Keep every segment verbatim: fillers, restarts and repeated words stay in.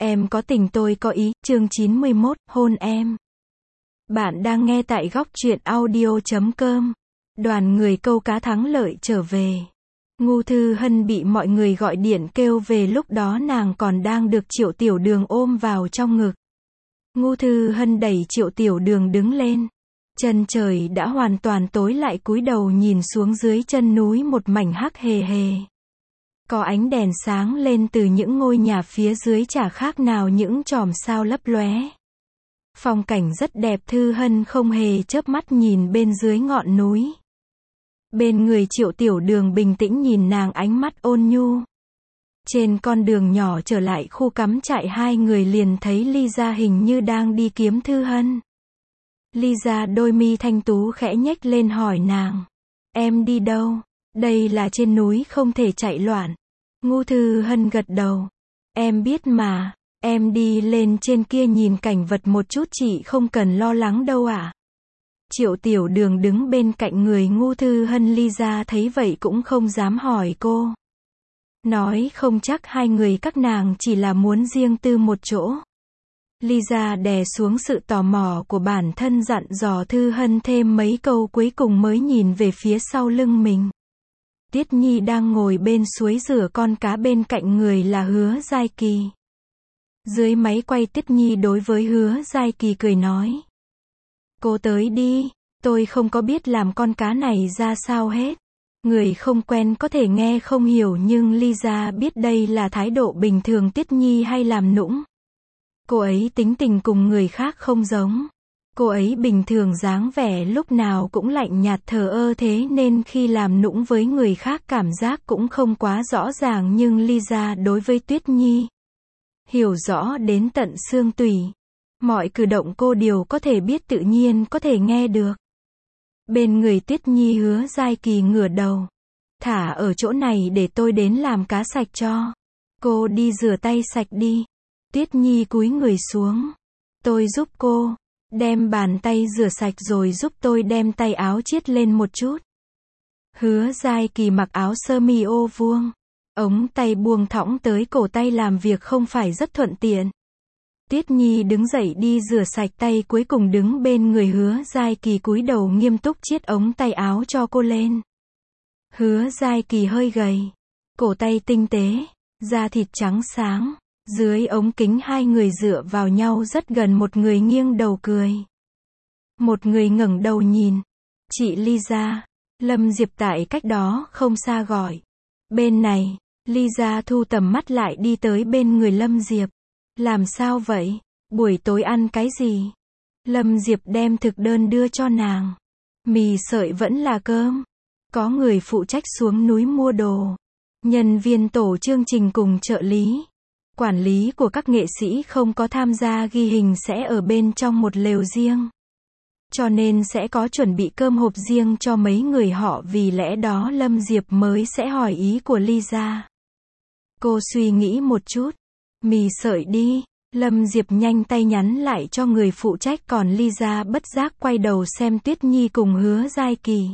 Em có tình tôi có ý, chương chín mươi mốt, hôn em. Bạn đang nghe tại góc truyện audio chấm com. Đoàn người câu cá thắng lợi trở về. Ngô Thư Hân bị mọi người gọi điện kêu về, lúc đó nàng còn đang được Triệu Tiểu Đường ôm vào trong ngực. Ngô Thư Hân đẩy Triệu Tiểu Đường đứng lên. Chân trời đã hoàn toàn tối lại, cúi đầu nhìn xuống dưới chân núi một mảnh hắc hề hề. Có ánh đèn sáng lên từ những ngôi nhà phía dưới, chả khác nào những chòm sao lấp lóe. Phong cảnh rất đẹp, Thư Hân không hề chớp mắt nhìn bên dưới ngọn núi. Bên người Triệu Tiểu Đường bình tĩnh nhìn nàng, ánh mắt ôn nhu. Trên con đường nhỏ trở lại khu cắm trại, hai người liền thấy Lisa hình như đang đi kiếm Thư Hân. Lisa đôi mi thanh tú khẽ nhếch lên hỏi nàng. Em đi đâu? Đây là trên núi, không thể chạy loạn. Ngô Thư Hân gật đầu. Em biết mà, em đi lên trên kia nhìn cảnh vật một chút, chị không cần lo lắng đâu ạ. À? Triệu Tiểu Đường đứng bên cạnh người Ngô Thư Hân. Lisa thấy vậy cũng không dám hỏi cô. Nói không chắc hai người các nàng chỉ là muốn riêng tư một chỗ. Lisa đè xuống sự tò mò của bản thân, dặn dò Thư Hân thêm mấy câu, cuối cùng mới nhìn về phía sau lưng mình. Tiết Nhi đang ngồi bên suối rửa con cá, bên cạnh người là Hứa Giai Kỳ. Dưới máy quay, Tiết Nhi đối với Hứa Giai Kỳ cười nói. Cô tới đi, tôi không có biết làm con cá này ra sao hết. Người không quen có thể nghe không hiểu, nhưng Lisa biết đây là thái độ bình thường Tiết Nhi hay làm nũng. Cô ấy tính tình cùng người khác không giống. Cô ấy bình thường dáng vẻ lúc nào cũng lạnh nhạt thờ ơ, thế nên khi làm nũng với người khác cảm giác cũng không quá rõ ràng, nhưng Lisa đối với Tuyết Nhi hiểu rõ đến tận xương tủy. Mọi cử động cô đều có thể biết, tự nhiên có thể nghe được. Bên người Tuyết Nhi, Hứa Giai Kỳ ngửa đầu. Thả ở chỗ này để tôi đến làm cá sạch cho. Cô đi rửa tay sạch đi. Tuyết Nhi cúi người xuống. Tôi giúp cô. Đem bàn tay rửa sạch rồi giúp tôi đem tay áo chiết lên một chút. Hứa Giai Kỳ mặc áo sơ mi ô vuông. Ống tay buông thõng tới cổ tay, làm việc không phải rất thuận tiện. Tiết Nhi đứng dậy đi rửa sạch tay, cuối cùng đứng bên người Hứa Giai Kỳ cúi đầu nghiêm túc chiết ống tay áo cho cô lên. Hứa Giai Kỳ hơi gầy. Cổ tay tinh tế. Da thịt trắng sáng. Dưới ống kính hai người dựa vào nhau rất gần, một người nghiêng đầu cười. Một người ngẩng đầu nhìn. Chị Lisa. Lâm Diệp tại cách đó không xa gọi. Bên này. Lisa thu tầm mắt lại, đi tới bên người Lâm Diệp. Làm sao vậy? Buổi tối ăn cái gì? Lâm Diệp đem thực đơn đưa cho nàng. Mì sợi vẫn là cơm. Có người phụ trách xuống núi mua đồ. Nhân viên tổ chương trình cùng trợ lý. Quản lý của các nghệ sĩ không có tham gia ghi hình, sẽ ở bên trong một lều riêng. Cho nên sẽ có chuẩn bị cơm hộp riêng cho mấy người họ, vì lẽ đó Lâm Diệp mới sẽ hỏi ý của Lisa. Cô suy nghĩ một chút. Mì sợi đi. Lâm Diệp nhanh tay nhắn lại cho người phụ trách, còn Lisa bất giác quay đầu xem Tuyết Nhi cùng Hứa Giai Kỳ.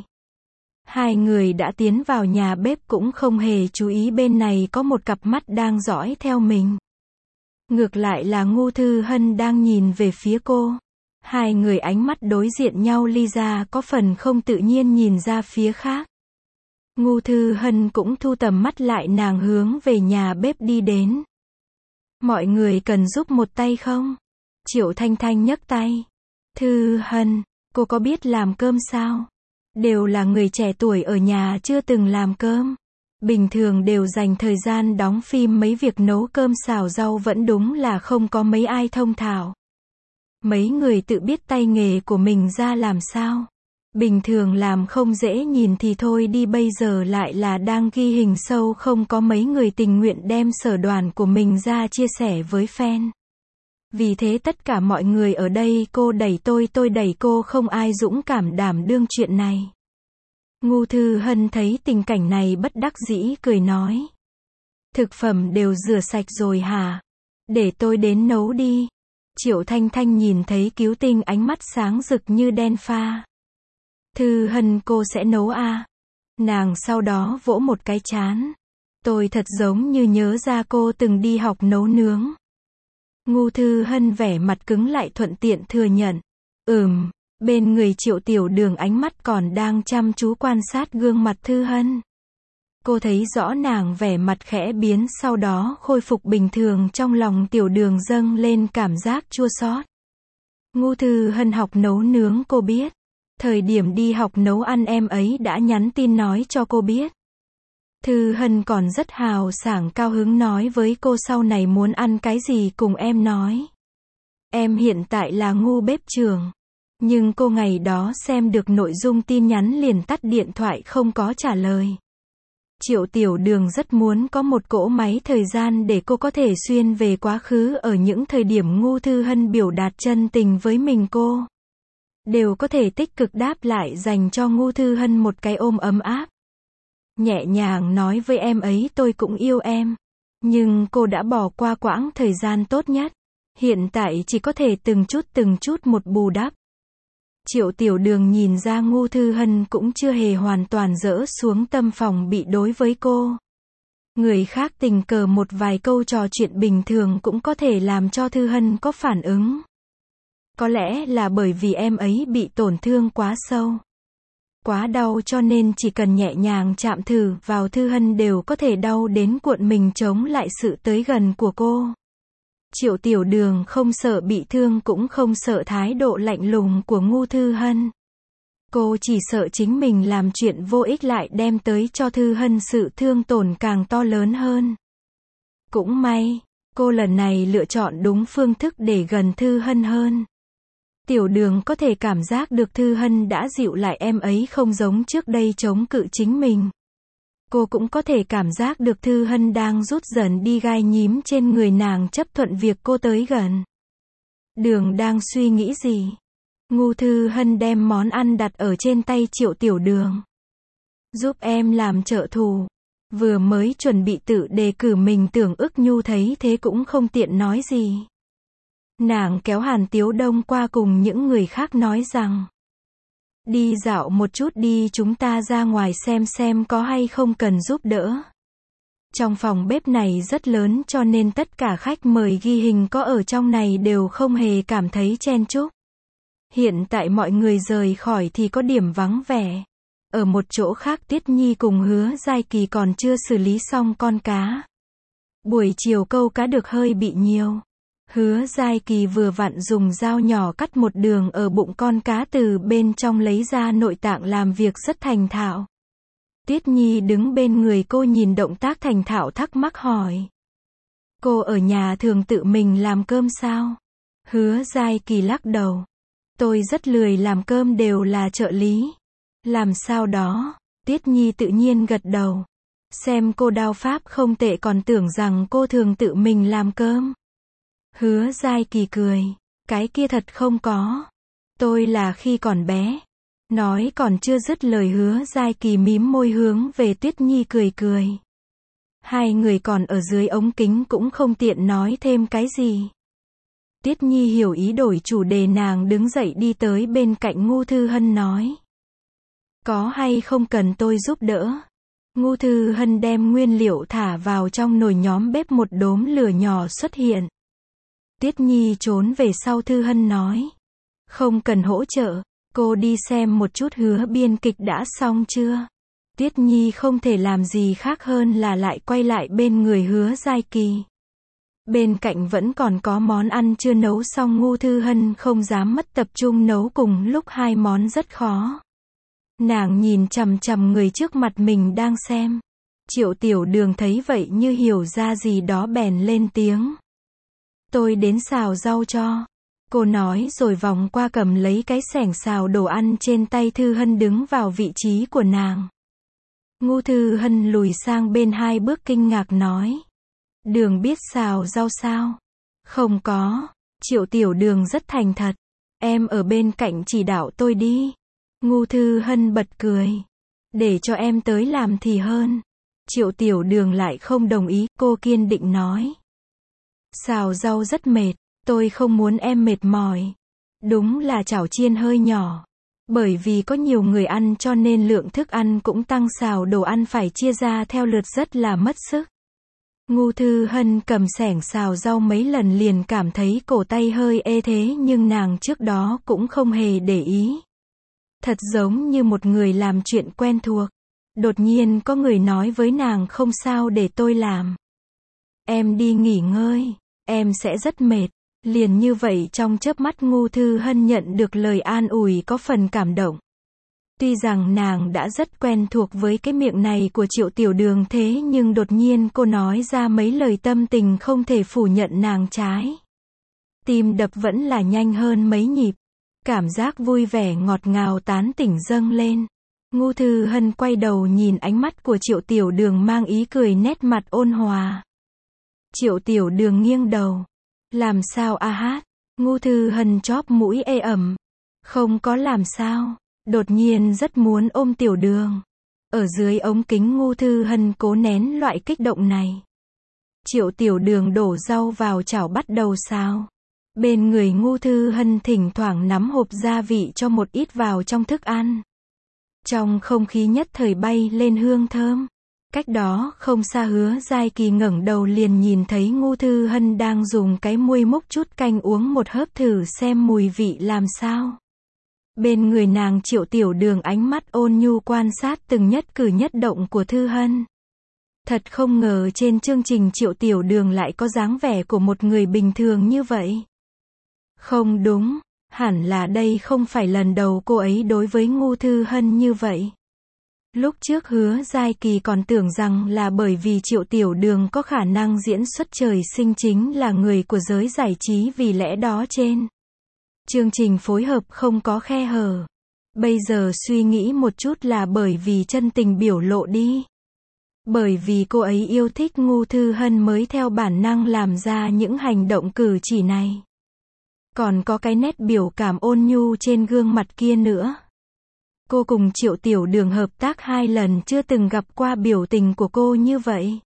Hai người đã tiến vào nhà bếp, cũng không hề chú ý bên này có một cặp mắt đang dõi theo mình. Ngược lại là Ngô Thư Hân đang nhìn về phía cô. Hai người ánh mắt đối diện nhau, Lisa có phần không tự nhiên nhìn ra phía khác. Ngô Thư Hân cũng thu tầm mắt lại, nàng hướng về nhà bếp đi đến. Mọi người cần giúp một tay không? Triệu Thanh Thanh nhấc tay. Thư Hân, cô có biết làm cơm sao? Đều là người trẻ tuổi ở nhà chưa từng làm cơm. Bình thường đều dành thời gian đóng phim, mấy việc nấu cơm xào rau vẫn đúng là không có mấy ai thông thạo. Mấy người tự biết tay nghề của mình ra làm sao. Bình thường làm không dễ nhìn thì thôi đi, bây giờ lại là đang ghi hình show, không có mấy người tình nguyện đem sở đoàn của mình ra chia sẻ với fan. Vì thế tất cả mọi người ở đây cô đẩy tôi, tôi đẩy cô, không ai dũng cảm đảm đương chuyện này. Ngô Thư Hân thấy tình cảnh này bất đắc dĩ cười nói. Thực phẩm đều rửa sạch rồi hả? Để tôi đến nấu đi. Triệu Thanh Thanh nhìn thấy cứu tinh, ánh mắt sáng rực như đen pha. Thư Hân, cô sẽ nấu à? Nàng sau đó vỗ một cái trán. Tôi thật giống như nhớ ra cô từng đi học nấu nướng. Ngô Thư Hân vẻ mặt cứng lại thuận tiện thừa nhận. Ừm, bên người Triệu Tiểu Đường ánh mắt còn đang chăm chú quan sát gương mặt Thư Hân. Cô thấy rõ nàng vẻ mặt khẽ biến sau đó khôi phục bình thường, trong lòng Tiểu Đường dâng lên cảm giác chua xót. Ngô Thư Hân học nấu nướng cô biết. Thời điểm đi học nấu ăn em ấy đã nhắn tin nói cho cô biết. Thư Hân còn rất hào sảng cao hứng nói với cô sau này muốn ăn cái gì cùng em nói. Em hiện tại là ngu bếp trưởng. Nhưng cô ngày đó xem được nội dung tin nhắn liền tắt điện thoại không có trả lời. Triệu Tiểu Đường rất muốn có một cỗ máy thời gian để cô có thể xuyên về quá khứ ở những thời điểm Ngô Thư Hân biểu đạt chân tình với mình cô. Đều có thể tích cực đáp lại dành cho Ngô Thư Hân một cái ôm ấm áp. Nhẹ nhàng nói với em ấy tôi cũng yêu em. Nhưng cô đã bỏ qua quãng thời gian tốt nhất. Hiện tại chỉ có thể từng chút từng chút một bù đắp. Triệu Tiểu Đường nhìn ra Ngô Thư Hân cũng chưa hề hoàn toàn dỡ xuống tâm phòng bị đối với cô. Người khác tình cờ một vài câu trò chuyện bình thường cũng có thể làm cho Thư Hân có phản ứng. Có lẽ là bởi vì em ấy bị tổn thương quá sâu. Quá đau cho nên chỉ cần nhẹ nhàng chạm thử vào Thư Hân đều có thể đau đến cuộn mình chống lại sự tới gần của cô. Triệu Tiểu Đường không sợ bị thương cũng không sợ thái độ lạnh lùng của Ngô Thư Hân. Cô chỉ sợ chính mình làm chuyện vô ích lại đem tới cho Thư Hân sự thương tổn càng to lớn hơn. Cũng may, cô lần này lựa chọn đúng phương thức để gần Thư Hân hơn. Tiểu Đường có thể cảm giác được Thư Hân đã dịu lại, em ấy không giống trước đây chống cự chính mình. Cô cũng có thể cảm giác được Thư Hân đang rút dần đi gai nhím trên người nàng, chấp thuận việc cô tới gần. Đường đang suy nghĩ gì? Ngô Thư Hân đem món ăn đặt ở trên tay Triệu Tiểu Đường. Giúp em làm trợ thủ. Vừa mới chuẩn bị tự đề cử mình, Tưởng Ức Nhu thấy thế cũng không tiện nói gì. Nàng kéo Hàn Tiếu Đông qua cùng những người khác nói rằng. Đi dạo một chút đi, chúng ta ra ngoài xem xem có hay không cần giúp đỡ. Trong phòng bếp này rất lớn cho nên tất cả khách mời ghi hình có ở trong này đều không hề cảm thấy chen chúc. Hiện tại mọi người rời khỏi thì có điểm vắng vẻ. Ở một chỗ khác Tiết Nhi cùng Hứa Giai Kỳ còn chưa xử lý xong con cá. Buổi chiều câu cá được hơi bị nhiều. Hứa Giai Kỳ vừa vặn dùng dao nhỏ cắt một đường ở bụng con cá, từ bên trong lấy ra nội tạng, làm việc rất thành thạo. Tiết Nhi đứng bên người cô nhìn động tác thành thạo thắc mắc hỏi. Cô ở nhà thường tự mình làm cơm sao? Hứa Giai Kỳ lắc đầu. Tôi rất lười làm cơm, đều là trợ lý. Làm sao đó? Tiết Nhi tự nhiên gật đầu. Xem cô đao pháp không tệ còn tưởng rằng cô thường tự mình làm cơm. Hứa Giai Kỳ cười. Cái kia thật không có. Tôi là khi còn bé. Nói còn chưa dứt lời Hứa Giai Kỳ mím môi hướng về Tuyết Nhi cười cười. Hai người còn ở dưới ống kính cũng không tiện nói thêm cái gì. Tiết Nhi hiểu ý đổi chủ đề, nàng đứng dậy đi tới bên cạnh Ngô Thư Hân nói. Có hay không cần tôi giúp đỡ? Ngô Thư Hân đem nguyên liệu thả vào trong nồi, nhóm bếp một đốm lửa nhỏ xuất hiện. Tiết Nhi trốn về sau, Thư Hân nói. Không cần hỗ trợ, cô đi xem một chút Hứa biên kịch đã xong chưa? Tiết Nhi không thể làm gì khác hơn là lại quay lại bên người Hứa Giai Kỳ. Bên cạnh vẫn còn có món ăn chưa nấu xong, Ngô Thư Hân không dám mất tập trung nấu cùng lúc hai món rất khó. Nàng nhìn chằm chằm người trước mặt mình đang xem. Triệu Tiểu Đường thấy vậy như hiểu ra gì đó bèn lên tiếng. Tôi đến xào rau cho. Cô nói rồi vòng qua cầm lấy cái xẻng xào đồ ăn trên tay Thư Hân, đứng vào vị trí của nàng. Ngô Thư Hân lùi sang bên hai bước kinh ngạc nói. Đường biết xào rau sao? Không có. Triệu Tiểu Đường rất thành thật. Em ở bên cạnh chỉ đạo tôi đi. Ngô Thư Hân bật cười. Để cho em tới làm thì hơn. Triệu Tiểu Đường lại không đồng ý, cô kiên định nói. Xào rau rất mệt, tôi không muốn em mệt mỏi. Đúng là chảo chiên hơi nhỏ. Bởi vì có nhiều người ăn cho nên lượng thức ăn cũng tăng, xào đồ ăn phải chia ra theo lượt rất là mất sức. Ngô Thư Hân cầm xẻng xào rau mấy lần liền cảm thấy cổ tay hơi ê thế nhưng nàng trước đó cũng không hề để ý. Thật giống như một người làm chuyện quen thuộc. Đột nhiên có người nói với nàng không sao để tôi làm. Em đi nghỉ ngơi, em sẽ rất mệt. Liền như vậy trong chớp mắt Ngô Thư Hân nhận được lời an ủi có phần cảm động. Tuy rằng nàng đã rất quen thuộc với cái miệng này của Triệu Tiểu Đường thế nhưng đột nhiên cô nói ra mấy lời tâm tình không thể phủ nhận nàng trái. Tim đập vẫn là nhanh hơn mấy nhịp. Cảm giác vui vẻ ngọt ngào tán tỉnh dâng lên. Ngô Thư Hân quay đầu nhìn ánh mắt của Triệu Tiểu Đường mang ý cười nét mặt ôn hòa. Triệu Tiểu Đường nghiêng đầu. Làm sao a hát? Ngô Thư Hân chóp mũi ê ẩm. Không có làm sao. Đột nhiên rất muốn ôm Tiểu Đường. Ở dưới ống kính Ngô Thư Hân cố nén loại kích động này. Triệu Tiểu Đường đổ rau vào chảo bắt đầu xào. Bên người Ngô Thư Hân thỉnh thoảng nắm hộp gia vị cho một ít vào trong thức ăn. Trong không khí nhất thời bay lên hương thơm. Cách đó không xa Hứa Giai Kỳ ngẩng đầu liền nhìn thấy Ngô Thư Hân đang dùng cái muôi múc chút canh uống một hớp thử xem mùi vị làm sao. Bên người nàng Triệu Tiểu Đường ánh mắt ôn nhu quan sát từng nhất cử nhất động của Thư Hân. Thật không ngờ trên chương trình Triệu Tiểu Đường lại có dáng vẻ của một người bình thường như vậy. Không đúng, hẳn là đây không phải lần đầu cô ấy đối với Ngô Thư Hân như vậy. Lúc trước Hứa Giai Kỳ còn tưởng rằng là bởi vì Triệu Tiểu Đường có khả năng diễn xuất trời sinh chính là người của giới giải trí vì lẽ đó trên chương trình phối hợp không có khe hở. Bây giờ suy nghĩ một chút là bởi vì chân tình biểu lộ đi. Bởi vì cô ấy yêu thích Ngô Thư Hân mới theo bản năng làm ra những hành động cử chỉ này. Còn có cái nét biểu cảm ôn nhu trên gương mặt kia nữa. Cô cùng Triệu Tiểu Đường hợp tác hai lần chưa từng gặp qua biểu tình của cô như vậy.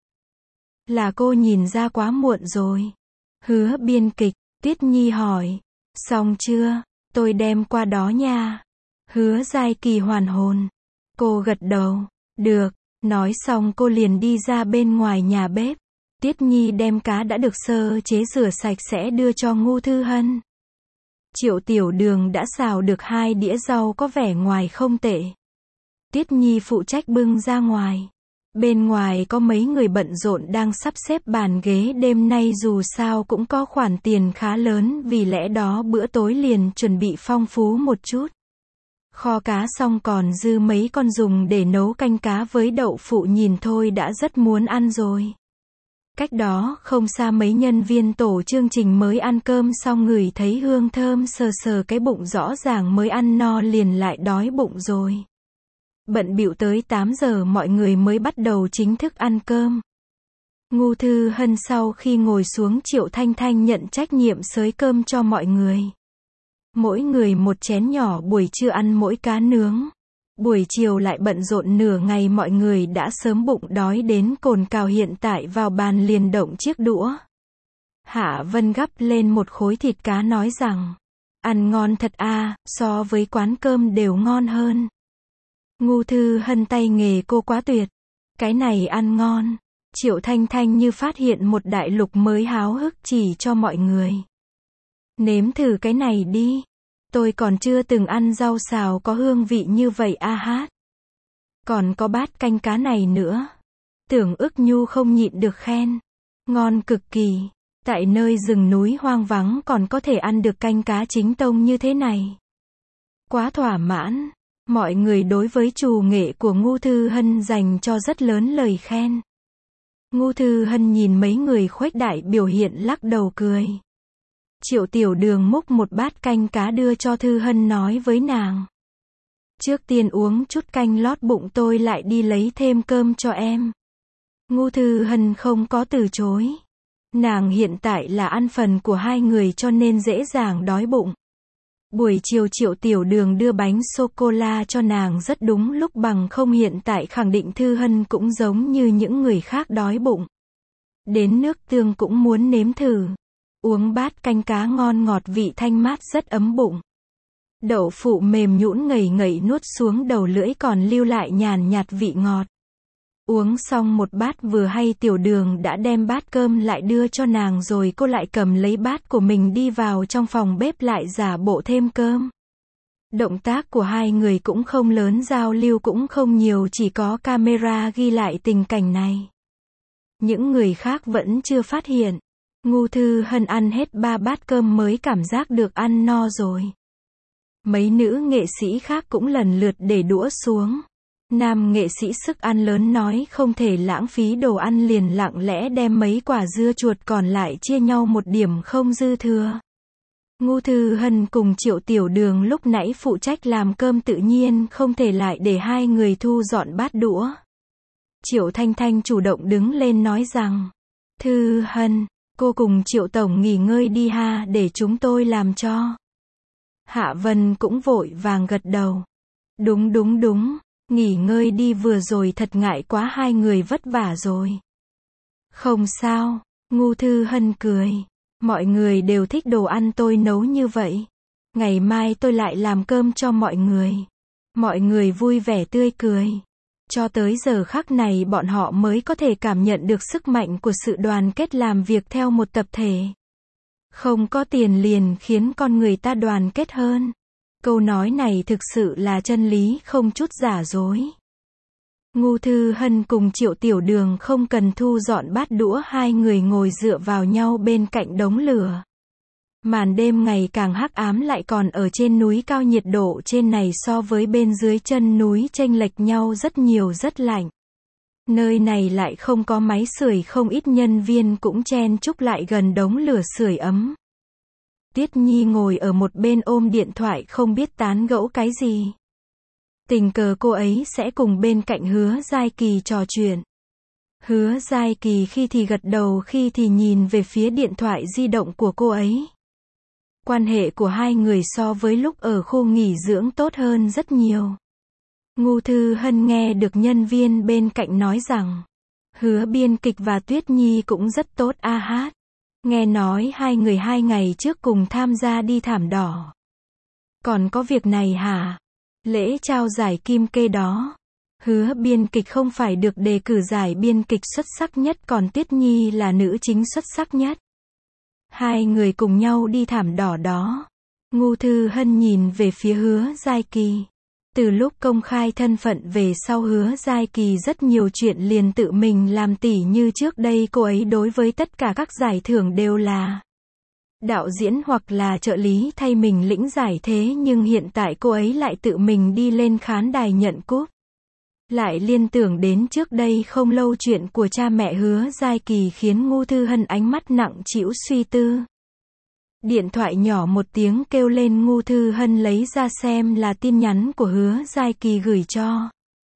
Là cô nhìn ra quá muộn rồi. Hứa biên kịch, Tuyết Nhi hỏi. Xong chưa? Tôi đem qua đó nha. Hứa Giai Kỳ hoàn hồn. Cô gật đầu. Được. Nói xong cô liền đi ra bên ngoài nhà bếp. Tuyết Nhi đem cá đã được sơ chế rửa sạch sẽ đưa cho Ngô Thư Hân. Triệu Tiểu Đường đã xào được hai đĩa rau có vẻ ngoài không tệ. Tuyết Nhi phụ trách bưng ra ngoài. Bên ngoài có mấy người bận rộn đang sắp xếp bàn ghế đêm nay dù sao cũng có khoản tiền khá lớn vì lẽ đó bữa tối liền chuẩn bị phong phú một chút. Kho cá xong còn dư mấy con dùng để nấu canh cá với đậu phụ nhìn thôi đã rất muốn ăn rồi. Cách đó không xa mấy nhân viên tổ chương trình mới ăn cơm xong ngửi thấy hương thơm sờ sờ cái bụng rõ ràng mới ăn no liền lại đói bụng rồi. Bận bịu tới tám giờ mọi người mới bắt đầu chính thức ăn cơm. Ngô Thư Hân sau khi ngồi xuống Triệu Thanh Thanh nhận trách nhiệm xới cơm cho mọi người. Mỗi người một chén nhỏ buổi trưa ăn mỗi cá nướng. Buổi chiều lại bận rộn nửa ngày mọi người đã sớm bụng đói đến cồn cào hiện tại vào bàn liền động chiếc đũa. Hạ Vân gắp lên một khối thịt cá nói rằng, ăn ngon thật a, so với quán cơm đều ngon hơn. Ngô Thư Hân tay nghề cô quá tuyệt. Cái này ăn ngon. Triệu Thanh Thanh như phát hiện một đại lục mới háo hức chỉ cho mọi người. Nếm thử cái này đi. Tôi còn chưa từng ăn rau xào có hương vị như vậy a hát. Còn có bát canh cá này nữa. Tưởng Ức Nhu không nhịn được khen. Ngon cực kỳ. Tại nơi rừng núi hoang vắng còn có thể ăn được canh cá chính tông như thế này. Quá thỏa mãn. Mọi người đối với trù nghệ của Ngô Thư Hân dành cho rất lớn lời khen. Ngô Thư Hân nhìn mấy người khuếch đại biểu hiện lắc đầu cười. Triệu Tiểu Đường múc một bát canh cá đưa cho Thư Hân nói với nàng. Trước tiên uống chút canh lót bụng tôi lại đi lấy thêm cơm cho em. Ngô Thư Hân không có từ chối. Nàng hiện tại là ăn phần của hai người cho nên dễ dàng đói bụng. Buổi chiều Triệu Tiểu Đường đưa bánh sô-cô-la cho nàng rất đúng lúc bằng không hiện tại khẳng định Thư Hân cũng giống như những người khác đói bụng. Đến nước tương cũng muốn nếm thử. Uống bát canh cá ngon ngọt vị thanh mát rất ấm bụng. Đậu phụ mềm nhũn ngậy ngậy nuốt xuống đầu lưỡi còn lưu lại nhàn nhạt vị ngọt. Uống xong một bát vừa hay Tiểu Đường đã đem bát cơm lại đưa cho nàng rồi cô lại cầm lấy bát của mình đi vào trong phòng bếp lại giả bộ thêm cơm. Động tác của hai người cũng không lớn, giao lưu cũng không nhiều, chỉ có camera ghi lại tình cảnh này. Những người khác vẫn chưa phát hiện. Ngô Thư Hân ăn hết ba bát cơm mới cảm giác được ăn no rồi. Mấy nữ nghệ sĩ khác cũng lần lượt để đũa xuống. Nam nghệ sĩ sức ăn lớn nói không thể lãng phí đồ ăn, liền lặng lẽ đem mấy quả dưa chuột còn lại chia nhau một điểm không dư thừa. Ngô Thư Hân cùng Triệu Tiểu Đường lúc nãy phụ trách làm cơm tự nhiên không thể lại để hai người thu dọn bát đũa. Triệu Thanh Thanh chủ động đứng lên nói rằng, Thư Hân, cô cùng Triệu Tổng nghỉ ngơi đi ha, để chúng tôi làm cho. Hạ Vân cũng vội vàng gật đầu. Đúng đúng đúng, nghỉ ngơi đi, vừa rồi thật ngại quá, hai người vất vả rồi. Không sao, Ngô Thư Hân cười. Mọi người đều thích đồ ăn tôi nấu như vậy. Ngày mai tôi lại làm cơm cho mọi người. Mọi người vui vẻ tươi cười. Cho tới giờ khắc này bọn họ mới có thể cảm nhận được sức mạnh của sự đoàn kết làm việc theo một tập thể. Không có tiền liền khiến con người ta đoàn kết hơn. Câu nói này thực sự là chân lý, không chút giả dối. Ngô Thư Hân cùng Triệu Tiểu Đường không cần thu dọn bát đũa, hai người ngồi dựa vào nhau bên cạnh đống lửa. Màn đêm ngày càng hắc ám, lại còn ở trên núi cao, nhiệt độ trên này so với bên dưới chân núi chênh lệch nhau rất nhiều, rất lạnh. Nơi này lại không có máy sưởi, không ít nhân viên cũng chen chúc lại gần đống lửa sưởi ấm. Tiết Nhi ngồi ở một bên ôm điện thoại không biết tán gẫu cái gì. Tình cờ cô ấy sẽ cùng bên cạnh Hứa Giai Kỳ trò chuyện. Hứa Giai Kỳ khi thì gật đầu, khi thì nhìn về phía điện thoại di động của cô ấy. Quan hệ của hai người so với lúc ở khu nghỉ dưỡng tốt hơn rất nhiều. Ngô Thư Hân nghe được nhân viên bên cạnh nói rằng, Hứa biên kịch và Tuyết Nhi cũng rất tốt a hát. Nghe nói hai người hai ngày trước cùng tham gia đi thảm đỏ. Còn có việc này hả? Lễ trao giải Kim Kê đó. Hứa biên kịch không phải được đề cử giải biên kịch xuất sắc nhất, còn Tuyết Nhi là nữ chính xuất sắc nhất. Hai người cùng nhau đi thảm đỏ đó. Ngô Thư Hân nhìn về phía Hứa Giai Kỳ. Từ lúc công khai thân phận về sau, Hứa Giai Kỳ rất nhiều chuyện liền tự mình làm, tỉ như trước đây cô ấy đối với tất cả các giải thưởng đều là đạo diễn hoặc là trợ lý thay mình lĩnh giải, thế nhưng hiện tại cô ấy lại tự mình đi lên khán đài nhận cúp. Lại liên tưởng đến trước đây không lâu chuyện của cha mẹ Hứa Giai Kỳ khiến Ngô Thư Hân ánh mắt nặng trĩu suy tư. Điện thoại nhỏ một tiếng kêu lên, Ngô Thư Hân lấy ra xem là tin nhắn của Hứa Giai Kỳ gửi cho.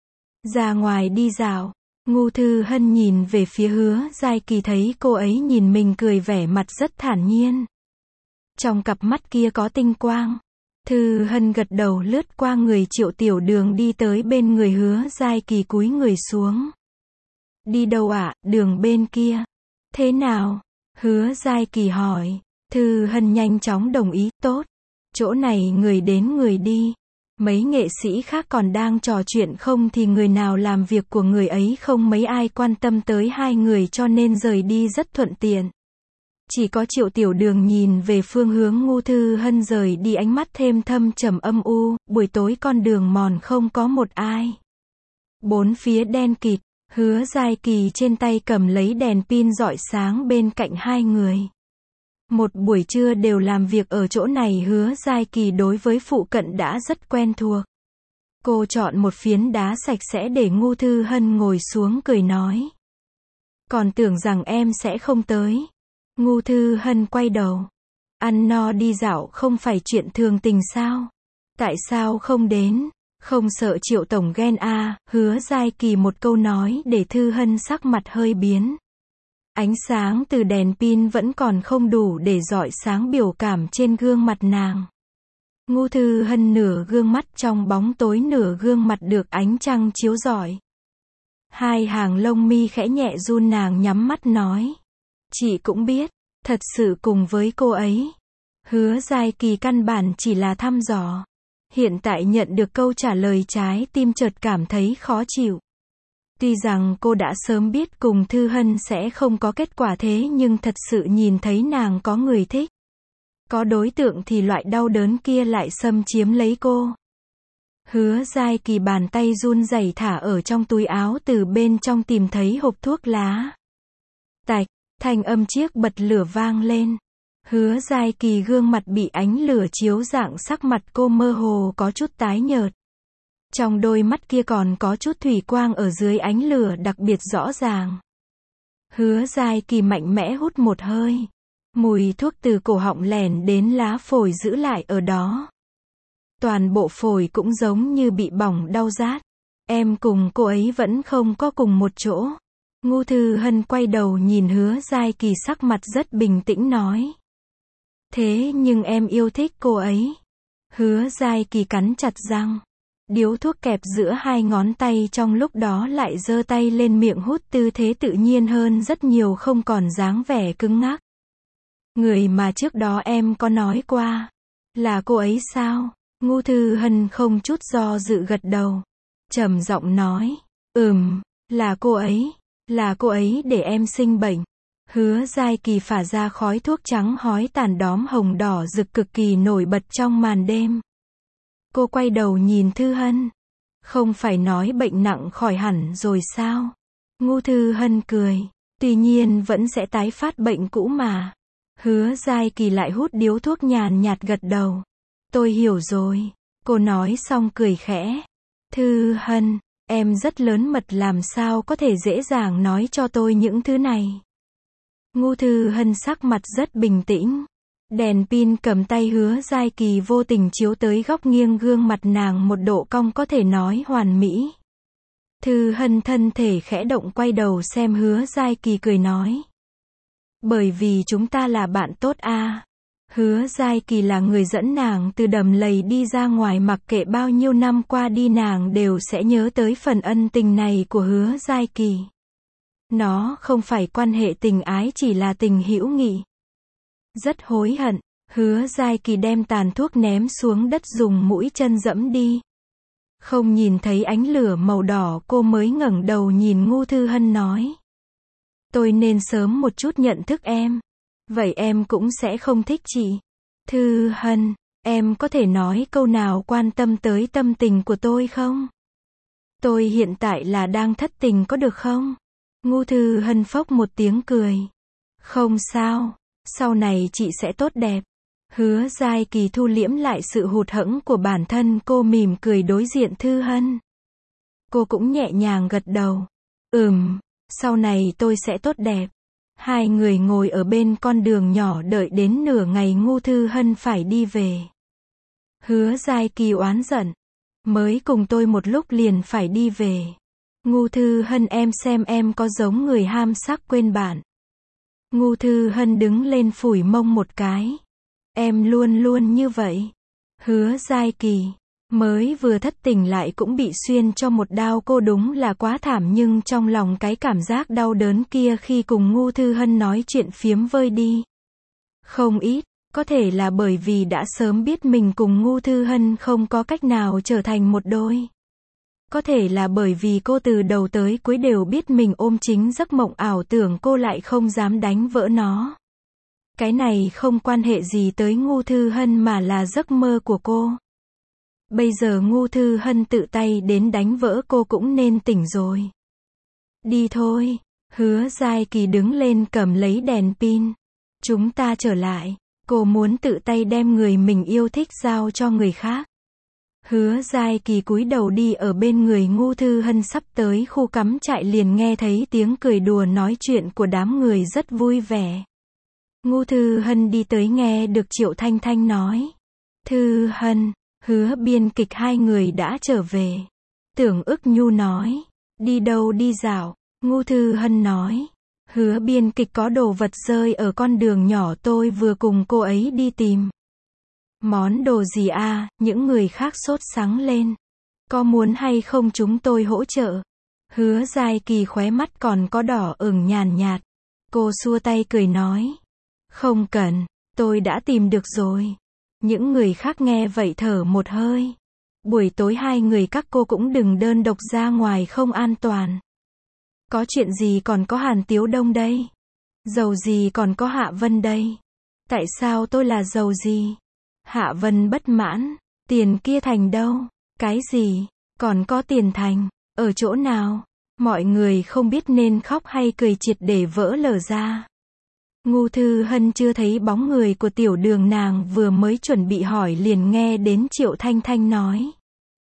Ra ngoài đi dạo, Ngô Thư Hân nhìn về phía Hứa Giai Kỳ, thấy cô ấy nhìn mình cười, vẻ mặt rất thản nhiên. Trong cặp mắt kia có tinh quang. Thư Hân gật đầu, lướt qua người Triệu Tiểu Đường đi tới bên người Hứa Giai Kỳ, cúi người xuống. Đi đâu ạ? À? Đường bên kia. Thế nào? Hứa Giai Kỳ hỏi. Thư Hân nhanh chóng đồng ý, tốt. Chỗ này người đến người đi. Mấy nghệ sĩ khác còn đang trò chuyện, không thì người nào làm việc của người ấy, không mấy ai quan tâm tới hai người, cho nên rời đi rất thuận tiện. Chỉ có Triệu Tiểu Đường nhìn về phương hướng Ngô Thư Hân rời đi, ánh mắt thêm thâm trầm âm u. Buổi tối con đường mòn không có một ai. Bốn phía đen kịt. Hứa Giai Kỳ trên tay cầm lấy đèn pin rọi sáng bên cạnh hai người. Một buổi trưa đều làm việc ở chỗ này, Hứa Giai Kỳ đối với phụ cận đã rất quen thuộc. Cô chọn một phiến đá sạch sẽ để Ngô Thư Hân ngồi xuống, cười nói. Còn tưởng rằng em sẽ không tới. Ngô Thư Hân quay đầu. Ăn no đi dạo không phải chuyện thường tình sao? Tại sao không đến? Không sợ Triệu Tổng ghen à? Hứa Giai Kỳ một câu nói để Thư Hân sắc mặt hơi biến. Ánh sáng từ đèn pin vẫn còn không đủ để rọi sáng biểu cảm trên gương mặt nàng. Ngô Thư Hân nửa gương mắt trong bóng tối, nửa gương mặt được ánh trăng chiếu rọi. Hai hàng lông mi khẽ nhẹ run, nàng nhắm mắt nói. Chị cũng biết, thật sự cùng với cô ấy. Hứa Giai Kỳ căn bản chỉ là thăm dò. Hiện tại nhận được câu trả lời trái tim chợt cảm thấy khó chịu. Tuy rằng cô đã sớm biết cùng Thư Hân sẽ không có kết quả thế nhưng thật sự nhìn thấy nàng có người thích, có đối tượng thì loại đau đớn kia lại xâm chiếm lấy cô. Hứa Giai Kỳ bàn tay run rẩy thả ở trong túi áo từ bên trong tìm thấy hộp thuốc lá. Tạch, thanh âm chiếc bật lửa vang lên. Hứa Giai Kỳ gương mặt bị ánh lửa chiếu rạng, sắc mặt cô mơ hồ có chút tái nhợt. Trong đôi mắt kia còn có chút thủy quang ở dưới ánh lửa đặc biệt rõ ràng. Hứa Giai Kỳ mạnh mẽ hút một hơi. Mùi thuốc từ cổ họng lẻn đến lá phổi giữ lại ở đó. Toàn bộ phổi cũng giống như bị bỏng đau rát. Em cùng cô ấy vẫn không có cùng một chỗ. Ngô Thư Hân quay đầu nhìn Hứa Giai Kỳ, sắc mặt rất bình tĩnh nói. Thế nhưng em yêu thích cô ấy. Hứa Giai Kỳ cắn chặt răng. Điếu thuốc kẹp giữa hai ngón tay, trong lúc đó lại giơ tay lên miệng hút, tư thế tự nhiên hơn rất nhiều, không còn dáng vẻ cứng ngắc. Người mà trước đó em có nói qua, là cô ấy sao? Ngô Thư Hân không chút do dự gật đầu. Trầm giọng nói, ừm, là cô ấy, là cô ấy để em sinh bệnh. Hứa Giai Kỳ phả ra khói thuốc trắng hói tàn đóm hồng đỏ rực cực kỳ nổi bật trong màn đêm. Cô quay đầu nhìn Thư Hân. Không phải nói bệnh nặng khỏi hẳn rồi sao? Ngô Thư Hân cười. Tuy nhiên vẫn sẽ tái phát bệnh cũ mà. Hứa Giai Kỳ lại hút điếu thuốc nhàn nhạt gật đầu. Tôi hiểu rồi. Cô nói xong cười khẽ. Thư Hân, em rất lớn mật, làm sao có thể dễ dàng nói cho tôi những thứ này. Ngô Thư Hân sắc mặt rất bình tĩnh. Đèn pin cầm tay Hứa Giai Kỳ vô tình chiếu tới góc nghiêng gương mặt nàng, một độ cong có thể nói hoàn mỹ. Thư Hân thân thể khẽ động, quay đầu xem Hứa Giai Kỳ cười nói. Bởi vì chúng ta là bạn tốt à. Hứa Giai Kỳ là người dẫn nàng từ đầm lầy đi ra ngoài, mặc kệ bao nhiêu năm qua đi nàng đều sẽ nhớ tới phần ân tình này của Hứa Giai Kỳ. Nó không phải quan hệ tình ái, chỉ là tình hữu nghị. Rất hối hận, Hứa Giai Kỳ đem tàn thuốc ném xuống đất, dùng mũi chân dẫm đi. Không nhìn thấy ánh lửa màu đỏ, cô mới ngẩng đầu nhìn Ngô Thư Hân nói. Tôi nên sớm một chút nhận thức em. Vậy em cũng sẽ không thích chị. Thư Hân, em có thể nói câu nào quan tâm tới tâm tình của tôi không? Tôi hiện tại là đang thất tình, có được không? Ngô Thư Hân phốc một tiếng cười. Không sao, sau này chị sẽ tốt đẹp. Hứa Giai Kỳ thu liễm lại sự hụt hẫng của bản thân, cô mỉm cười đối diện Thư Hân. Cô cũng nhẹ nhàng gật đầu. Ừm, sau này tôi sẽ tốt đẹp. Hai người ngồi ở bên con đường nhỏ đợi đến nửa ngày Ngô Thư Hân phải đi về. Hứa Giai Kỳ oán giận. Mới cùng tôi một lúc liền phải đi về. Ngô Thư Hân, em xem em có giống người ham sắc quên bạn. Ngô Thư Hân đứng lên phủi mông một cái. Em luôn luôn như vậy. Hứa Giai Kỳ, mới vừa thất tình lại cũng bị xuyên cho một đao, cô đúng là quá thảm, nhưng trong lòng cái cảm giác đau đớn kia khi cùng Ngô Thư Hân nói chuyện phiếm vơi đi. Không ít, có thể là bởi vì đã sớm biết mình cùng Ngô Thư Hân không có cách nào trở thành một đôi. Có thể là bởi vì cô từ đầu tới cuối đều biết mình ôm chính giấc mộng ảo tưởng, cô lại không dám đánh vỡ nó. Cái này không quan hệ gì tới Ngô Thư Hân mà là giấc mơ của cô. Bây giờ Ngô Thư Hân tự tay đến đánh vỡ, cô cũng nên tỉnh rồi. Đi thôi. Hứa Giai Kỳ đứng lên cầm lấy đèn pin. Chúng ta trở lại. Cô muốn tự tay đem người mình yêu thích giao cho người khác. Hứa Giai Kỳ cúi đầu đi ở bên người Ngô Thư Hân, sắp tới khu cắm trại liền nghe thấy tiếng cười đùa nói chuyện của đám người rất vui vẻ. Ngô Thư Hân đi tới nghe được Triệu Thanh Thanh nói. Thư Hân, Hứa biên kịch hai người đã trở về. Tưởng Ức Nhu nói. Đi đâu đi dạo? Ngô Thư Hân nói. Hứa biên kịch có đồ vật rơi ở con đường nhỏ, tôi vừa cùng cô ấy đi tìm. Món đồ gì à? Những người khác sốt sắng lên. Có muốn hay không chúng tôi hỗ trợ? Hứa Giai Kỳ khóe mắt còn có đỏ ửng nhàn nhạt. Cô xua tay cười nói. Không cần, tôi đã tìm được rồi. Những người khác nghe vậy thở một hơi. Buổi tối hai người các cô cũng đừng đơn độc ra ngoài, không an toàn. Có chuyện gì còn có Hàn Tiếu Đông đây? Giàu gì còn có Hạ Vân đây? Tại sao tôi là giàu gì? Hạ Vân bất mãn. Tiền kia thành đâu? Cái gì? Còn có tiền thành? Ở chỗ nào? Mọi người không biết nên khóc hay cười triệt để vỡ lở ra. Ngô Thư Hân chưa thấy bóng người của Tiểu Đường, nàng vừa mới chuẩn bị hỏi liền nghe đến Triệu Thanh Thanh nói.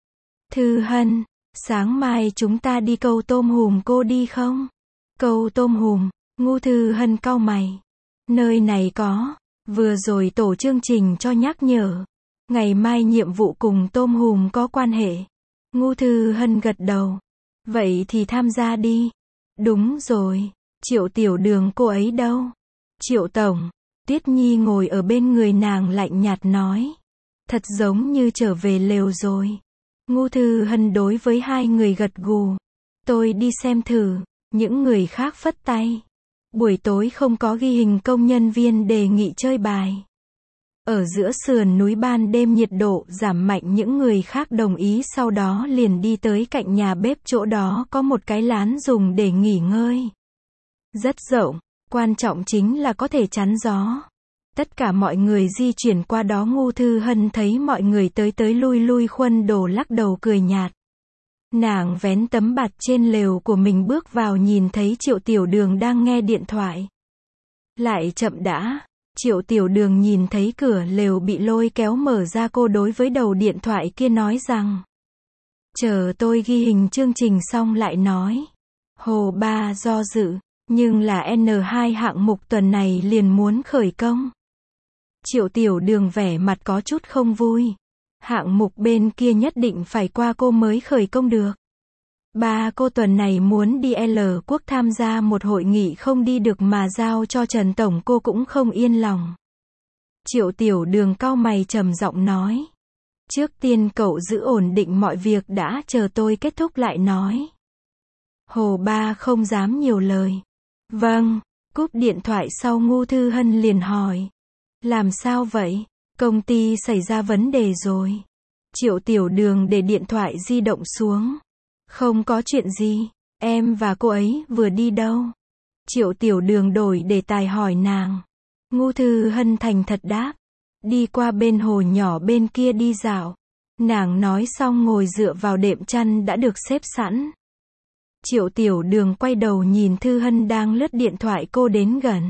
Thư Hân, sáng mai chúng ta đi câu tôm hùm, cô đi không? Câu tôm hùm? Ngô Thư Hân cau mày. Nơi này có, vừa rồi tổ chương trình cho nhắc nhở. Ngày mai nhiệm vụ cùng tôm hùm có quan hệ. Ngô Thư Hân gật đầu. Vậy thì tham gia đi. Đúng rồi, Triệu Tiểu Đường cô ấy đâu? Triệu Tổng. Tuyết Nhi ngồi ở bên người nàng lạnh nhạt nói. Thật giống như trở về lều rồi. Ngô Thư Hân đối với hai người gật gù. Tôi đi xem thử. Những người khác phất tay. Buổi tối không có ghi hình, công nhân viên đề nghị chơi bài. Ở giữa sườn núi ban đêm nhiệt độ giảm mạnh, những người khác đồng ý, sau đó liền đi tới cạnh nhà bếp, chỗ đó có một cái lán dùng để nghỉ ngơi. Rất rộng, quan trọng chính là có thể chắn gió. Tất cả mọi người di chuyển qua đó. Ngô Thư Hân thấy mọi người tới tới lui lui, khuôn đồ lắc đầu cười nhạt. Nàng vén tấm bạt trên lều của mình bước vào, nhìn thấy Triệu Tiểu Đường đang nghe điện thoại. Lại chậm đã. Triệu Tiểu Đường nhìn thấy cửa lều bị lôi kéo mở ra, cô đối với đầu điện thoại kia nói rằng. Chờ tôi ghi hình chương trình xong lại nói. Hồ Ba do dự, nhưng là en hai hạng mục tuần này liền muốn khởi công. Triệu Tiểu Đường vẻ mặt có chút không vui. Hạng mục bên kia nhất định phải qua cô mới khởi công được. Ba cô tuần này muốn đi L Quốc tham gia một hội nghị, không đi được mà giao cho Trần Tổng, cô cũng không yên lòng. Triệu Tiểu Đường cau mày trầm giọng nói. Trước tiên cậu giữ ổn định mọi việc đã, chờ tôi kết thúc lại nói. Hồ Ba không dám nhiều lời. Vâng, cúp điện thoại sau Ngô Thư Hân liền hỏi. Làm sao vậy? Công ty xảy ra vấn đề rồi. Triệu Tiểu Đường để điện thoại di động xuống. Không có chuyện gì, em và cô ấy vừa đi đâu? Triệu Tiểu Đường đổi đề tài hỏi nàng. Ngô Thư Hân thành thật đáp. Đi qua bên hồ nhỏ bên kia đi dạo. Nàng nói xong ngồi dựa vào đệm chăn đã được xếp sẵn. Triệu Tiểu Đường quay đầu nhìn Thư Hân đang lướt điện thoại, cô đến gần.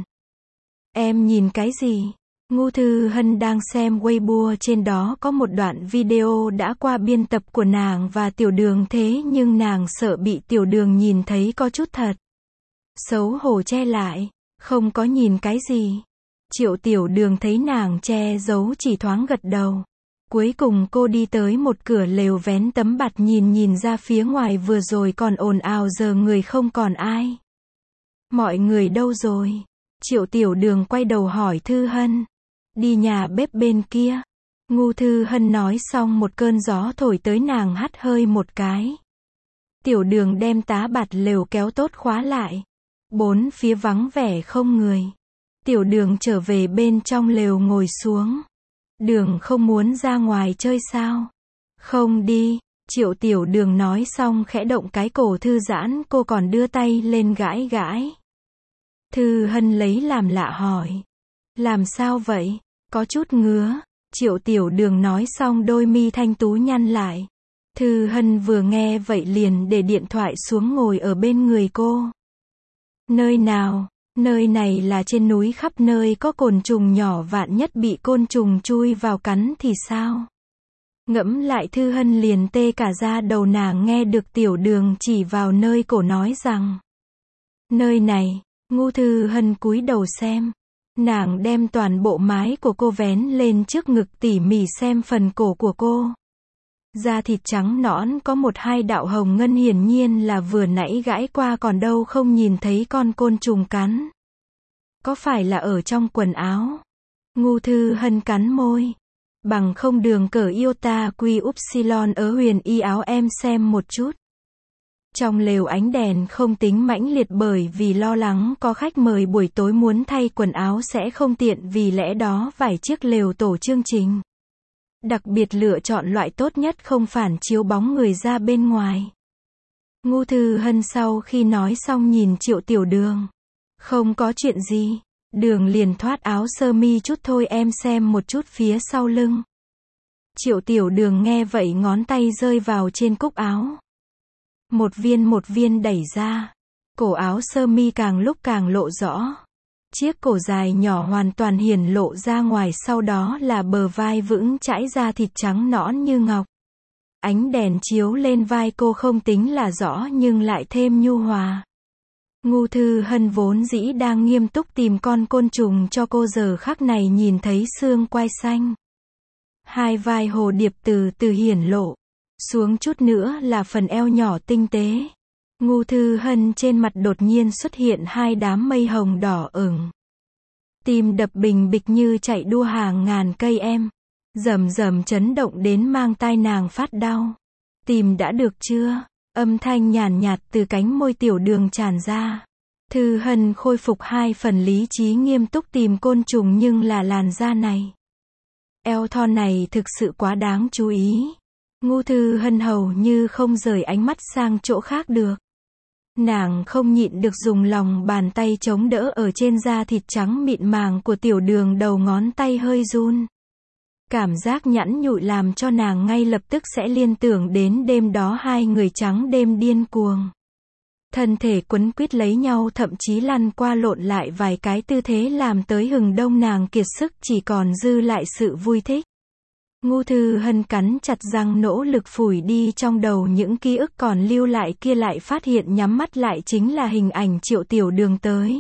Em nhìn cái gì? Ngô Thư Hân đang xem Weibo, trên đó có một đoạn video đã qua biên tập của nàng và Tiểu Đường, thế nhưng nàng sợ bị Tiểu Đường nhìn thấy có chút thật xấu hổ che lại, không có nhìn cái gì. Triệu Tiểu Đường thấy nàng che giấu chỉ thoáng gật đầu. Cuối cùng cô đi tới một cửa lều, vén tấm bạt nhìn nhìn ra phía ngoài, vừa rồi còn ồn ào giờ người không còn ai. Mọi người đâu rồi? Triệu Tiểu Đường quay đầu hỏi Thư Hân. Đi nhà bếp bên kia. Ngô Thư Hân nói xong, một cơn gió thổi tới, nàng hắt hơi một cái. Tiểu Đường đem tá bạt lều kéo tốt khóa lại. Bốn phía vắng vẻ không người. Tiểu Đường trở về bên trong lều ngồi xuống. Đường không muốn ra ngoài chơi sao? Không đi. Triệu Tiểu Đường nói xong khẽ động cái cổ thư giãn, cô còn đưa tay lên gãi gãi. Thư Hân lấy làm lạ hỏi. Làm sao vậy? Có chút ngứa. Triệu Tiểu Đường nói xong đôi mi thanh tú nhăn lại. Thư Hân vừa nghe vậy liền để điện thoại xuống, ngồi ở bên người cô. Nơi nào? Nơi này là trên núi, khắp nơi có côn trùng nhỏ, vạn nhất bị côn trùng chui vào cắn thì sao? Ngẫm lại Thư Hân liền tê cả da đầu, nàng nghe được Tiểu Đường chỉ vào nơi cổ nói rằng. Nơi này. Ngô Thư Hân cúi đầu xem. Nàng đem toàn bộ mái của cô vén lên trước ngực, tỉ mỉ xem phần cổ của cô. Da thịt trắng nõn có một hai đạo hồng ngân, hiển nhiên là vừa nãy gãi qua, còn đâu không nhìn thấy con côn trùng cắn. Có phải là ở trong quần áo? Ngô Thư Hân cắn môi. Bằng không Đường cởi iota quy upsilon ở huyền y áo em xem một chút. Trong lều ánh đèn không tính mãnh liệt, bởi vì lo lắng có khách mời buổi tối muốn thay quần áo sẽ không tiện, vì lẽ đó vài chiếc lều tổ chương trình đặc biệt lựa chọn loại tốt nhất không phản chiếu bóng người ra bên ngoài. Ngu Thư Hân sau khi nói xong nhìn Triệu Tiểu Đường. Không có chuyện gì. Đường liền thoát áo sơ mi chút thôi, em xem một chút phía sau lưng. Triệu Tiểu Đường nghe vậy ngón tay rơi vào trên cúc áo. Một viên một viên đẩy ra. Cổ áo sơ mi càng lúc càng lộ rõ. Chiếc cổ dài nhỏ hoàn toàn hiển lộ ra ngoài, sau đó là bờ vai vững chãi, da thịt trắng nõn như ngọc. Ánh đèn chiếu lên vai cô không tính là rõ nhưng lại thêm nhu hòa. Ngu Thư Hân vốn dĩ đang nghiêm túc tìm con côn trùng cho cô, giờ khắc này nhìn thấy xương quai xanh. Hai vai hồ điệp từ từ hiển lộ. Xuống chút nữa là phần eo nhỏ tinh tế. Ngu Thư Hân trên mặt đột nhiên xuất hiện hai đám mây hồng đỏ ửng. Tim đập bình bịch như chạy đua hàng ngàn cây em. Rầm rầm chấn động đến mang tai nàng phát đau. Tìm đã được chưa? Âm thanh nhàn nhạt từ cánh môi Tiểu Đường tràn ra. Thư Hân khôi phục hai phần lý trí, nghiêm túc tìm côn trùng, nhưng là làn da này. Eo thon này thực sự quá đáng chú ý. Ngu Thư Hân hầu như không rời ánh mắt sang chỗ khác được. Nàng không nhịn được dùng lòng bàn tay chống đỡ ở trên da thịt trắng mịn màng của Tiểu Đường, đầu ngón tay hơi run. Cảm giác nhẵn nhụi làm cho nàng ngay lập tức sẽ liên tưởng đến đêm đó hai người trắng đêm điên cuồng. Thân thể quấn quýt lấy nhau, thậm chí lăn qua lộn lại vài cái, tư thế làm tới hừng đông nàng kiệt sức, chỉ còn dư lại sự vui thích. Ngu Thư Hân cắn chặt răng nỗ lực phủi đi trong đầu những ký ức còn lưu lại kia, lại phát hiện nhắm mắt lại chính là hình ảnh Triệu Tiểu Đường tới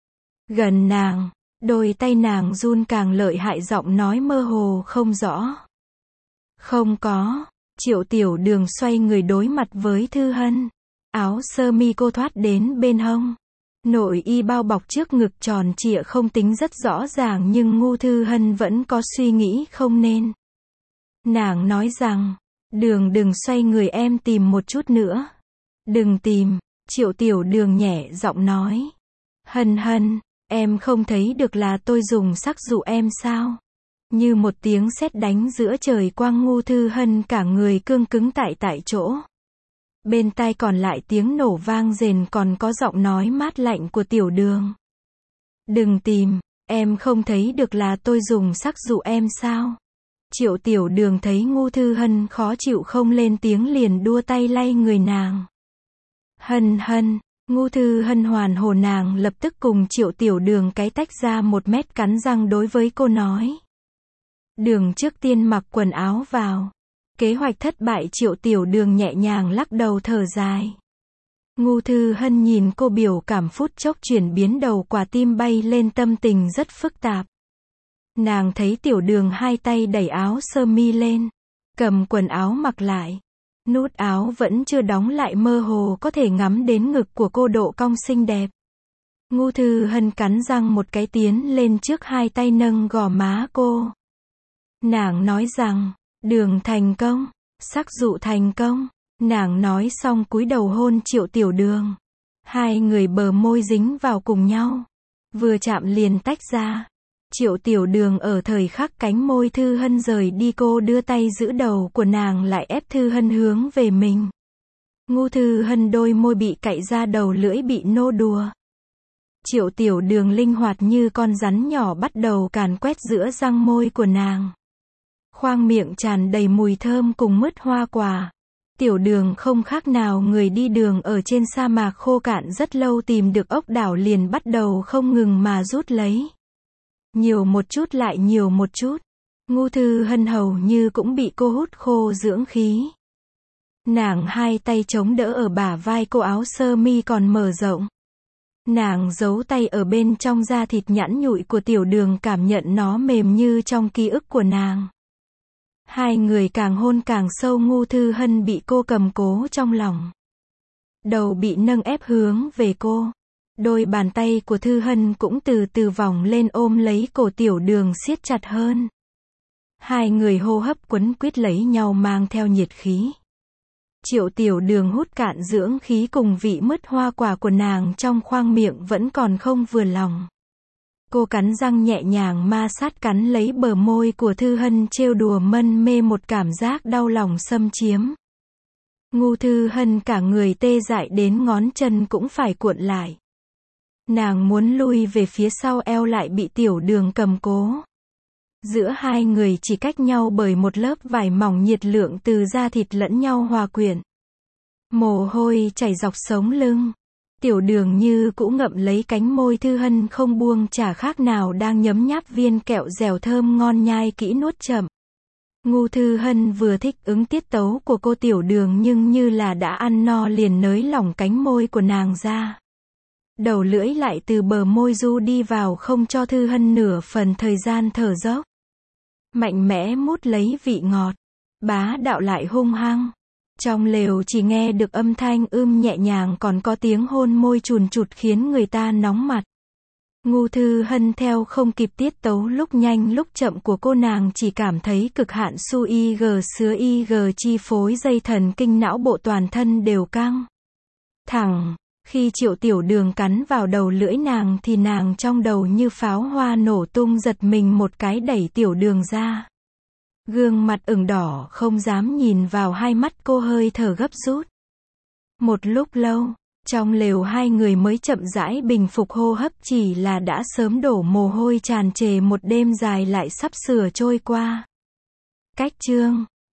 gần nàng. Đôi tay nàng run càng lợi hại, giọng nói mơ hồ không rõ. Không có. Triệu Tiểu Đường xoay người đối mặt với Thư Hân. Áo sơ mi cô thoát đến bên hông. Nội y bao bọc trước ngực tròn trịa không tính rất rõ ràng, nhưng Ngu Thư Hân vẫn có suy nghĩ không nên. Nàng nói rằng, Đường đừng xoay người, em tìm một chút nữa. Đừng tìm. Triệu Tiểu Đường nhẹ giọng nói. Hân Hân, em không thấy được là tôi dùng sắc dụ em sao? Như một tiếng sét đánh giữa trời quang, Ngu Thư Hân cả người cương cứng tại tại chỗ. Bên tai còn lại tiếng nổ vang rền, còn có giọng nói mát lạnh của Tiểu Đường. Đừng tìm, em không thấy được là tôi dùng sắc dụ em sao? Triệu Tiểu Đường thấy Ngu Thư Hân khó chịu không lên tiếng, liền đua tay lay người nàng. Hân Hân. Ngu Thư Hân hoàn hồn, nàng lập tức cùng Triệu Tiểu Đường cái tách ra một mét, cắn răng đối với cô nói. Đường trước tiên mặc quần áo vào. Kế hoạch thất bại. Triệu Tiểu Đường nhẹ nhàng lắc đầu thở dài. Ngu Thư Hân nhìn cô biểu cảm phút chốc chuyển biến, đầu quả tim bay lên, tâm tình rất phức tạp. Nàng thấy Tiểu Đường hai tay đẩy áo sơ mi lên, cầm quần áo mặc lại. Nút áo vẫn chưa đóng lại, mơ hồ có thể ngắm đến ngực của cô, độ cong xinh đẹp. Ngu Thư Hân cắn răng một cái tiến lên trước, hai tay nâng gò má cô. Nàng nói rằng, Đường thành công, sắc dụ thành công. Nàng nói xong cúi đầu hôn Triệu Tiểu Đường. Hai người bờ môi dính vào cùng nhau, vừa chạm liền tách ra. Triệu Tiểu Đường ở thời khắc cánh môi Thư Hân rời đi, cô đưa tay giữ đầu của nàng lại, ép Thư Hân hướng về mình. Ngu Thư Hân đôi môi bị cạy ra, đầu lưỡi bị nô đùa. Triệu Tiểu Đường linh hoạt như con rắn nhỏ bắt đầu càn quét giữa răng môi của nàng. Khoang miệng tràn đầy mùi thơm cùng mứt hoa quả. Tiểu Đường không khác nào người đi đường ở trên sa mạc khô cạn rất lâu, tìm được ốc đảo liền bắt đầu không ngừng mà rút lấy. Nhiều một chút lại nhiều một chút. Ngu Thư Hân hầu như cũng bị cô hút khô dưỡng khí. Nàng hai tay chống đỡ ở bả vai cô, áo sơ mi còn mở rộng. Nàng giấu tay ở bên trong da thịt nhẵn nhụi của Tiểu Đường, cảm nhận nó mềm như trong ký ức của nàng. Hai người càng hôn càng sâu, Ngu Thư Hân bị cô cầm cố trong lòng. Đầu bị nâng ép hướng về cô. Đôi bàn tay của Thư Hân cũng từ từ vòng lên ôm lấy cổ Tiểu Đường siết chặt hơn. Hai người hô hấp quấn quýt lấy nhau mang theo nhiệt khí. Triệu Tiểu Đường hút cạn dưỡng khí cùng vị mứt hoa quả của nàng trong khoang miệng vẫn còn không vừa lòng. Cô cắn răng nhẹ nhàng ma sát cắn lấy bờ môi của Thư Hân, trêu đùa mân mê, một cảm giác đau lòng xâm chiếm. Ngô Thư Hân cả người tê dại đến ngón chân cũng phải cuộn lại. Nàng muốn lui về phía sau eo lại bị Tiểu Đường cầm cố. Giữa hai người chỉ cách nhau bởi một lớp vải mỏng, nhiệt lượng từ da thịt lẫn nhau hòa quyện. Mồ hôi chảy dọc sống lưng. Tiểu Đường như cũ ngậm lấy cánh môi Thư Hân không buông, chả khác nào đang nhấm nháp viên kẹo dẻo thơm ngon, nhai kỹ nuốt chậm. Ngô Thư Hân vừa thích ứng tiết tấu của cô Tiểu Đường nhưng như là đã ăn no liền nới lỏng cánh môi của nàng ra. Đầu lưỡi lại từ bờ môi du đi vào không cho Thư Hân nửa phần thời gian thở dốc. Mạnh mẽ mút lấy vị ngọt, bá đạo lại hung hăng. Trong lều chỉ nghe được âm thanh ưm nhẹ nhàng, còn có tiếng hôn môi chùn chụt khiến người ta nóng mặt. Ngô Thư Hân theo không kịp tiết tấu lúc nhanh lúc chậm của cô, nàng chỉ cảm thấy cực hạn su y g sứa y g chi phối dây thần kinh não bộ, toàn thân đều căng thẳng. Khi Triệu Tiểu Đường cắn vào đầu lưỡi nàng thì nàng trong đầu như pháo hoa nổ tung, giật mình một cái đẩy Tiểu Đường ra. Gương mặt ửng đỏ không dám nhìn vào hai mắt cô, hơi thở gấp rút. Một lúc lâu, trong lều hai người mới chậm rãi bình phục hô hấp, chỉ là đã sớm đổ mồ hôi tràn trề, một đêm dài lại sắp sửa trôi qua. Cách chương